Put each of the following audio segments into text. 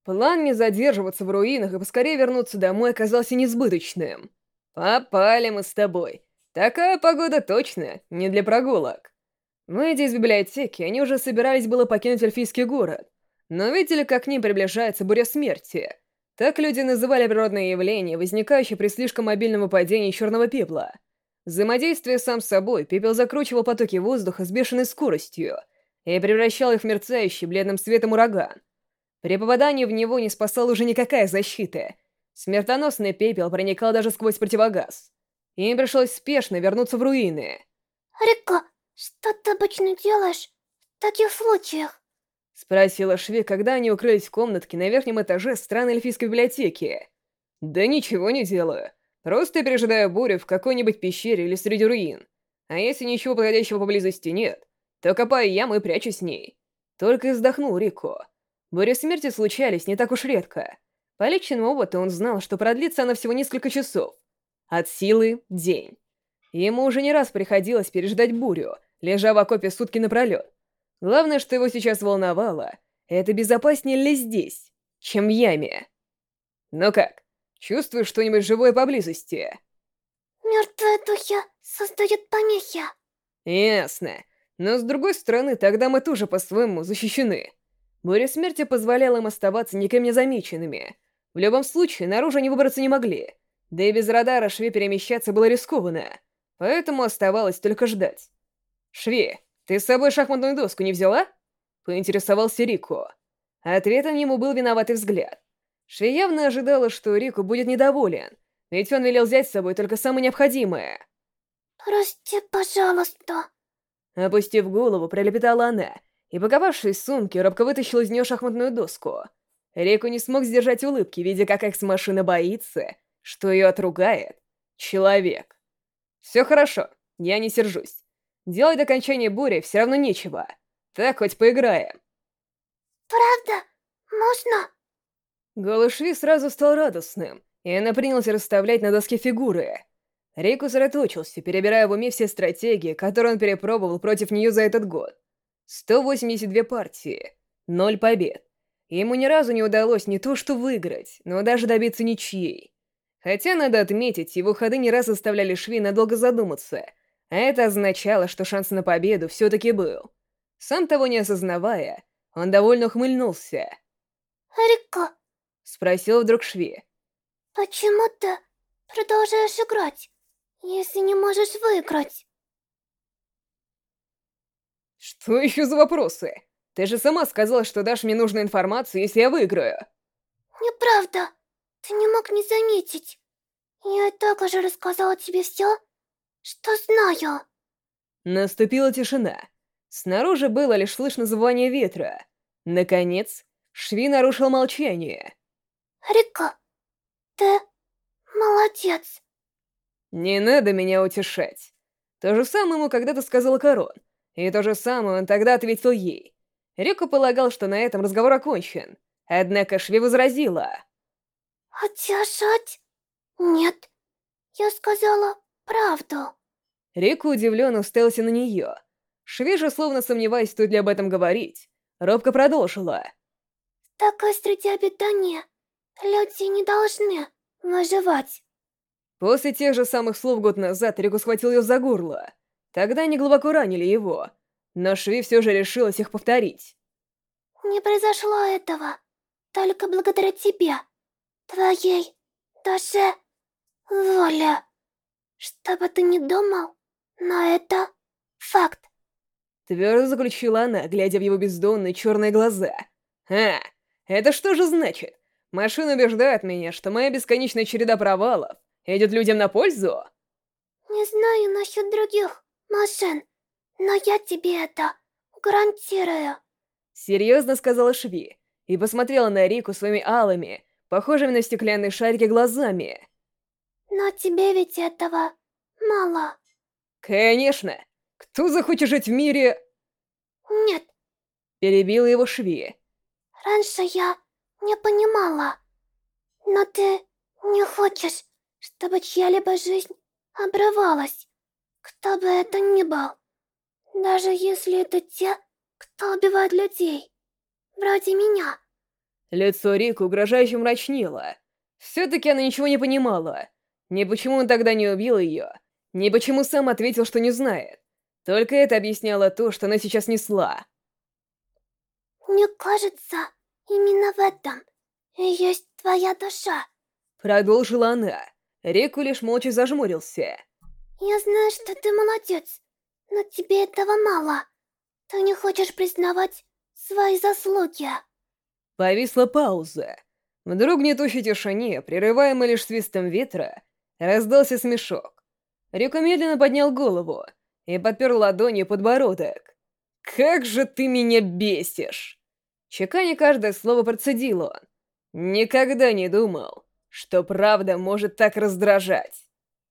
План не задерживаться в руинах и поскорее вернуться домой оказался несбыточным. Попали мы с тобой. Такая погода точно не для прогулок. Выйдя из библиотеки, они уже собирались было покинуть эльфийский город, но видели, как к ним приближается буря смерти. Так люди называли природное явление, возникающее при слишком мобильном выпадении черного пепла. Взаимодействуя сам с собой, пепел закручивал потоки воздуха с бешеной скоростью и превращал их в мерцающий бледным светом ураган. При попадании в него не спасала уже никакая защита. Смертоносный пепел проникал даже сквозь противогаз. Им пришлось спешно вернуться в руины. Рика, что ты обычно делаешь в таких случаях? Спросила Шви, когда они укрылись в комнатке на верхнем этаже странной эльфийской библиотеки. «Да ничего не делаю. Просто пережидаю бурю в какой-нибудь пещере или среди руин. А если ничего подходящего поблизости нет, то копаю яму и прячусь в ней». Только и вздохнул Рико. Бури смерти случались не так уж редко. По личному опыту он знал, что продлится она всего несколько часов. От силы — день. Ему уже не раз приходилось переждать бурю, лежа в окопе сутки напролет. Главное, что его сейчас волновало, это безопаснее ли здесь, чем в яме. Ну как, чувствуешь что-нибудь живое поблизости? Мертвые духи создают помехи. Ясно. Но с другой стороны, тогда мы тоже по-своему защищены. Буря смерти позволяла им оставаться никем не замеченными. В любом случае, наружу они выбраться не могли. Да и без радара Шве перемещаться было рискованно. Поэтому оставалось только ждать. «Шве, ты с собой шахматную доску не взяла?» — поинтересовался Рико. Ответом ему был виноватый взгляд. Шве явно ожидала, что Рико будет недоволен, ведь он велел взять с собой только самое необходимое. Прости, пожалуйста. Опустив голову, пролепетала она, и, покопавшись в сумке, робко вытащила из нее шахматную доску. Рико не смог сдержать улыбки, видя, как экс-машина боится, что ее отругает человек. «Все хорошо, я не сержусь. Делать до окончания бури все равно нечего. Так хоть поиграем». Правда? Можно? Голос Шви сразу стал радостным, и она принялась расставлять на доске фигуры. Рику сосредоточился, перебирая в уме все стратегии, которые он перепробовал против нее за этот год. 182 партии, 0 побед. Ему ни разу не удалось не то что выиграть, но даже добиться ничьей. Хотя, надо отметить, его ходы не раз заставляли Шви надолго задуматься, а это означало, что шанс на победу все-таки был. Сам того не осознавая, он довольно ухмыльнулся. Рика, Спросил вдруг Шви. почему ты продолжаешь играть, если не можешь выиграть? «Что еще за вопросы? Ты же сама сказала, что дашь мне нужную информацию, если я выиграю». Неправда. Ты не мог не заметить. Я и так уже рассказала тебе все, что знаю. Наступила тишина. Снаружи было лишь слышно завывание ветра. Наконец, Шви нарушил молчание. Рика, ты молодец. «Не надо меня утешать». То же самое ему когда-то сказала Корон, и то же самое он тогда ответил ей. Рико полагал, что на этом разговор окончен. Однако Шви возразила. Утешать? Нет, я сказала правду. Рико удивленно уставился на нее. Шви же, словно сомневаясь, стоит ли об этом говорить, робко продолжила. В такой среде обитания люди не должны выживать. После тех же самых слов год назад Рико схватил ее за горло. Тогда они глубоко ранили его, но Шви все же решилась их повторить. Не произошло этого только благодаря тебе, твоей душе, воле. Что бы ты ни думал, но это факт. Твердо заключила она, глядя в его бездонные черные глаза. «А, это что же значит? Машина убеждает меня, что моя бесконечная череда провалов идет людям на пользу?» Не знаю насчет других машин, но я тебе это гарантирую. Серьезно сказала Шви и посмотрела на Рику своими алыми, похожими на стеклянные шарики глазами. Но тебе ведь этого мало. «Конечно! Кто захочет жить в мире...» Нет, Перебила его Шви. раньше я не понимала. Но ты не хочешь, чтобы чья-либо жизнь обрывалась, кто бы это ни был. Даже если это те, кто убивает людей, вроде меня. Лицо Рику угрожающе мрачнело. Все-таки она ничего не понимала. Ни почему он тогда не убил ее, ни почему сам ответил, что не знает. Только это объясняло то, что она сейчас несла. Мне кажется, именно в этом и есть твоя душа. Продолжила она. Рику лишь молча зажмурился. Я знаю, что ты молодец, но тебе этого мало. Ты не хочешь признавать свои заслуги. Повисла пауза. Вдруг в гнетущей тишине, прерываемой лишь свистом ветра, раздался смешок. Рику медленно поднял голову и подпер ладонью подбородок. «Как же ты меня бесишь!» Чеканя каждое слово процедил он. Никогда не думал, что правда может так раздражать.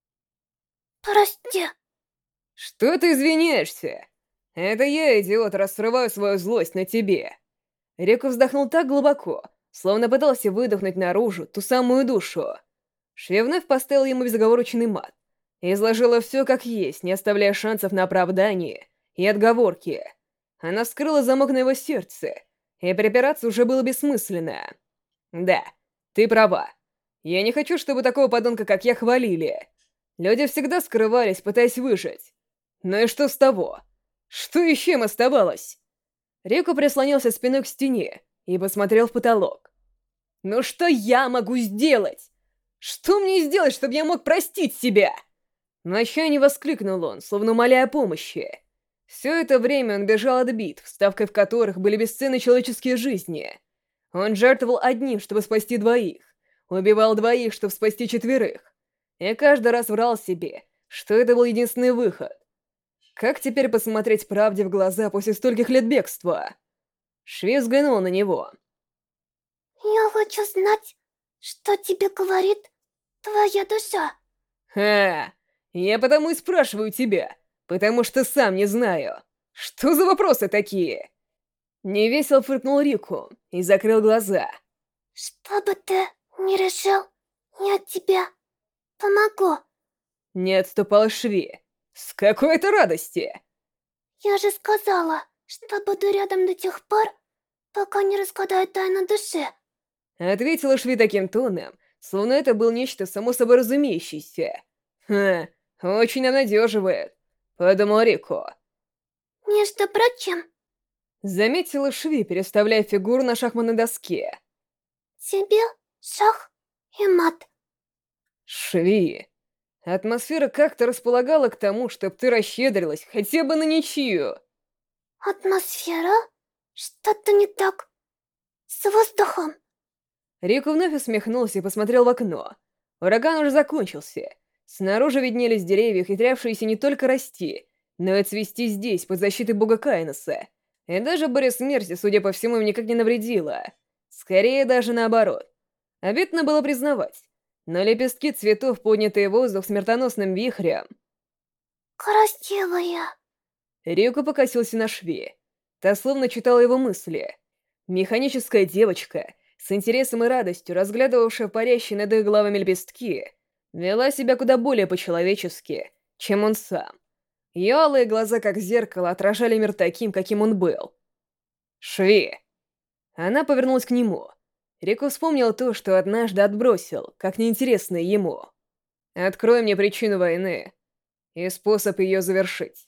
Прости. Что ты извиняешься? Это я, идиот, рассрываю свою злость на тебе. Рику вздохнул так глубоко, словно пытался выдохнуть наружу ту самую душу. Шве вновь поставил ему безоговорочный мат и изложила все как есть, не оставляя шансов на оправдание и отговорки. Она вскрыла замок на его сердце, и припираться уже было бессмысленно. Да, ты права. Я не хочу, чтобы такого подонка, как я, хвалили. Люди всегда скрывались, пытаясь выжить. Ну и что с того? Что еще им оставалось? Рику прислонился спиной к стене и посмотрел в потолок. «Ну что я могу сделать? Что мне сделать, чтобы я мог простить себя?» В отчаянии воскликнул он, словно умоляя о помощи. Все это время он бежал от битв, ставкой в которых были бесценны человеческие жизни. Он жертвовал одним, чтобы спасти двоих, убивал двоих, чтобы спасти четверых. И каждый раз врал себе, что это был единственный выход. Как теперь посмотреть правде в глаза после стольких лет бегства? Шви взглянул на него. Я хочу знать, что тебе говорит твоя душа. Ха, я потому и спрашиваю тебя, потому что сам не знаю. Что за вопросы такие? Невесело фыркнул Рику и закрыл глаза. Что бы ты ни решил, я тебе помогу. Не отступал Шви. С какой-то радости. Я же сказала, что буду рядом до тех пор, пока не разгадаю тайну души. Ответила Шви таким тоном, словно это был нечто само собой разумеющееся. Ха, очень обнадеживает, подумал Рику. Между прочим, Заметила Шви, переставляя фигуру на шахматной доске. тебе шах и мат. Шви. Атмосфера как-то располагала к тому, чтобы ты расщедрилась хотя бы на ничью. Атмосфера? Что-то не так с воздухом. Рику вновь усмехнулся и посмотрел в окно. Ураган уже закончился. Снаружи виднелись деревья, хитрявшиеся не только расти, но и цвести здесь, под защитой бога Кайноса. И даже буря смерти, судя по всему, им никак не навредила. Скорее, даже наоборот. Обидно было признавать, но лепестки цветов, поднятые в воздух смертоносным вихрем... Красивая. Рику покосился на Шви. Та словно читала его мысли. Механическая девочка, с интересом и радостью разглядывавшая парящие над их головами лепестки, вела себя куда более по-человечески, чем он сам. Ее алые глаза, как зеркало, отражали мир таким, каким он был. «Шви!» Она повернулась к нему. Рику вспомнил то, что однажды отбросил, как неинтересное ему. «Открой мне причину войны и способ ее завершить».